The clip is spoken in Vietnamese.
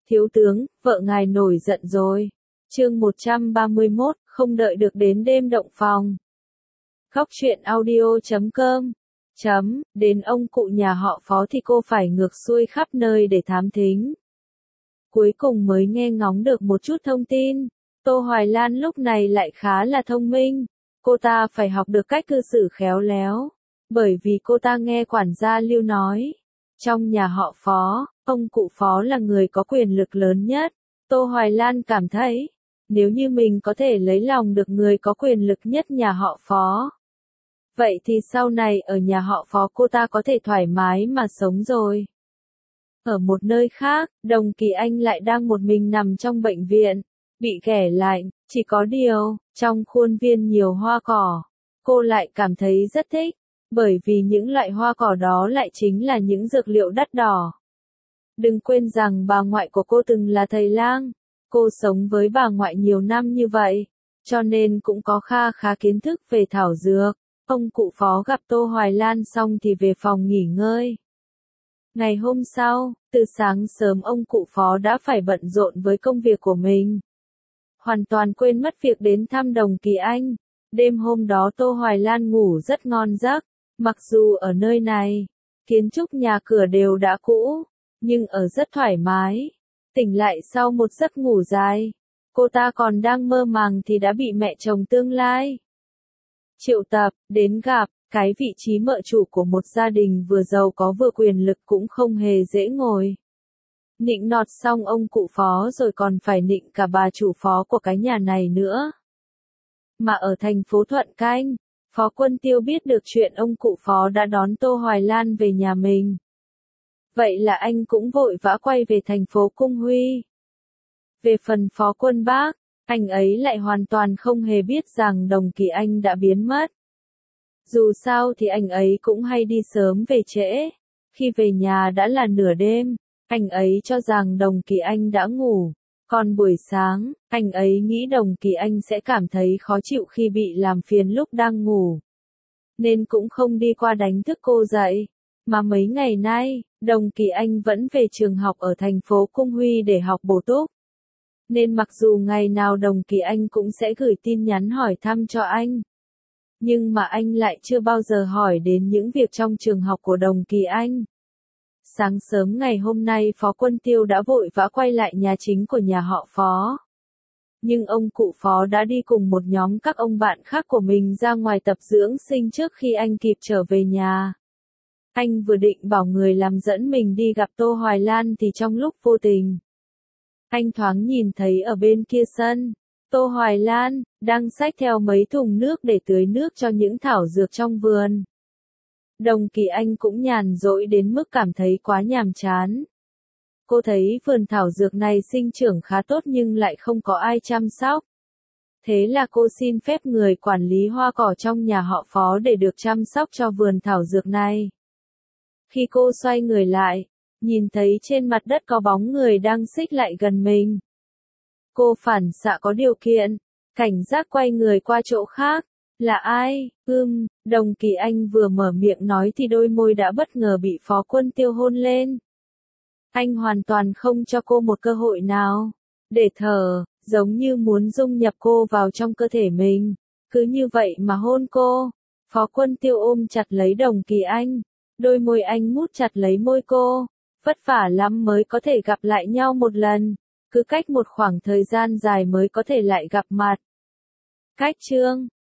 Thiếu tướng, vợ ngài nổi giận rồi. Chương 131, không đợi được đến đêm động phòng. Khóc chuyện audio.com. Đến ông cụ nhà họ Phó thì cô phải ngược xuôi khắp nơi để thám thính. Cuối cùng mới nghe ngóng được một chút thông tin. Tô Hoài Lan lúc này lại khá là thông minh. Cô ta phải học được cách cư xử khéo léo. Bởi vì cô ta nghe quản gia Lưu nói. Trong nhà họ Phó, ông cụ Phó là người có quyền lực lớn nhất. Tô Hoài Lan cảm thấy, nếu như mình có thể lấy lòng được người có quyền lực nhất nhà họ Phó. Vậy thì sau này ở nhà họ Phó cô ta có thể thoải mái mà sống rồi. Ở một nơi khác, Đồng Kỳ Anh lại đang một mình nằm trong bệnh viện, bị ghẻ lạnh, chỉ có điều, trong khuôn viên nhiều hoa cỏ. Cô lại cảm thấy rất thích, bởi vì những loại hoa cỏ đó lại chính là những dược liệu đắt đỏ. Đừng quên rằng bà ngoại của cô từng là thầy lang. Cô sống với bà ngoại nhiều năm như vậy, cho nên cũng có kha khá kiến thức về thảo dược. Ông cụ Phó gặp Tô Hoài Lan xong thì về phòng nghỉ ngơi. Ngày hôm sau, từ sáng sớm ông cụ Phó đã phải bận rộn với công việc của mình. Hoàn toàn quên mất việc đến thăm Đồng Kỳ Anh. Đêm hôm đó Tô Hoài Lan ngủ rất ngon giấc. Mặc dù ở nơi này, kiến trúc nhà cửa đều đã cũ, nhưng ở rất thoải mái. Tỉnh lại sau một giấc ngủ dài, cô ta còn đang mơ màng thì đã bị mẹ chồng tương lai triệu tập, đến gặp. Cái vị trí mợ chủ của một gia đình vừa giàu có vừa quyền lực cũng không hề dễ ngồi. Nịnh nọt xong ông cụ Phó rồi còn phải nịnh cả bà chủ Phó của cái nhà này nữa. Mà ở thành phố Thuận Canh, Phó Quân Tiêu biết được chuyện ông cụ Phó đã đón Tô Hoài Lan về nhà mình. Vậy là anh cũng vội vã quay về thành phố Cung Huy. Về phần Phó Quân Bác, anh ấy lại hoàn toàn không hề biết rằng Đồng Kỳ Anh đã biến mất. Dù sao thì anh ấy cũng hay đi sớm về trễ. Khi về nhà đã là nửa đêm, anh ấy cho rằng Đồng Kỳ Anh đã ngủ. Còn buổi sáng, anh ấy nghĩ Đồng Kỳ Anh sẽ cảm thấy khó chịu khi bị làm phiền lúc đang ngủ. Nên cũng không đi qua đánh thức cô dậy. Mà mấy ngày nay, Đồng Kỳ Anh vẫn về trường học ở thành phố Cung Huy để học bổ túc. Nên mặc dù ngày nào Đồng Kỳ Anh cũng sẽ gửi tin nhắn hỏi thăm cho anh. Nhưng mà anh lại chưa bao giờ hỏi đến những việc trong trường học của Đồng Kỳ Anh. Sáng sớm ngày hôm nay Phó Quân Tiêu đã vội vã quay lại nhà chính của nhà họ Phó. Nhưng ông cụ Phó đã đi cùng một nhóm các ông bạn khác của mình ra ngoài tập dưỡng sinh trước khi anh kịp trở về nhà. Anh vừa định bảo người làm dẫn mình đi gặp Tô Hoài Lan thì trong lúc vô tình, anh thoáng nhìn thấy ở bên kia sân, Tô Hoài Lan đang xách theo mấy thùng nước để tưới nước cho những thảo dược trong vườn. Đồng Kỳ Anh cũng nhàn rỗi đến mức cảm thấy quá nhàm chán. Cô thấy vườn thảo dược này sinh trưởng khá tốt nhưng lại không có ai chăm sóc. Thế là cô xin phép người quản lý hoa cỏ trong nhà họ Phó để được chăm sóc cho vườn thảo dược này. Khi cô xoay người lại, nhìn thấy trên mặt đất có bóng người đang xích lại gần mình. Cô phản xạ có điều kiện, cảnh giác quay người qua chỗ khác. Là ai? Đồng Kỳ Anh vừa mở miệng nói thì đôi môi đã bất ngờ bị Phó Quân Tiêu hôn lên. Anh hoàn toàn không cho cô một cơ hội nào để thở, giống như muốn dung nhập cô vào trong cơ thể mình. Cứ như vậy mà hôn cô. Phó Quân Tiêu ôm chặt lấy Đồng Kỳ Anh. Đôi môi anh mút chặt lấy môi cô. Vất vả lắm mới có thể gặp lại nhau một lần. Cứ cách một khoảng thời gian dài mới có thể lại gặp mặt. Cách chương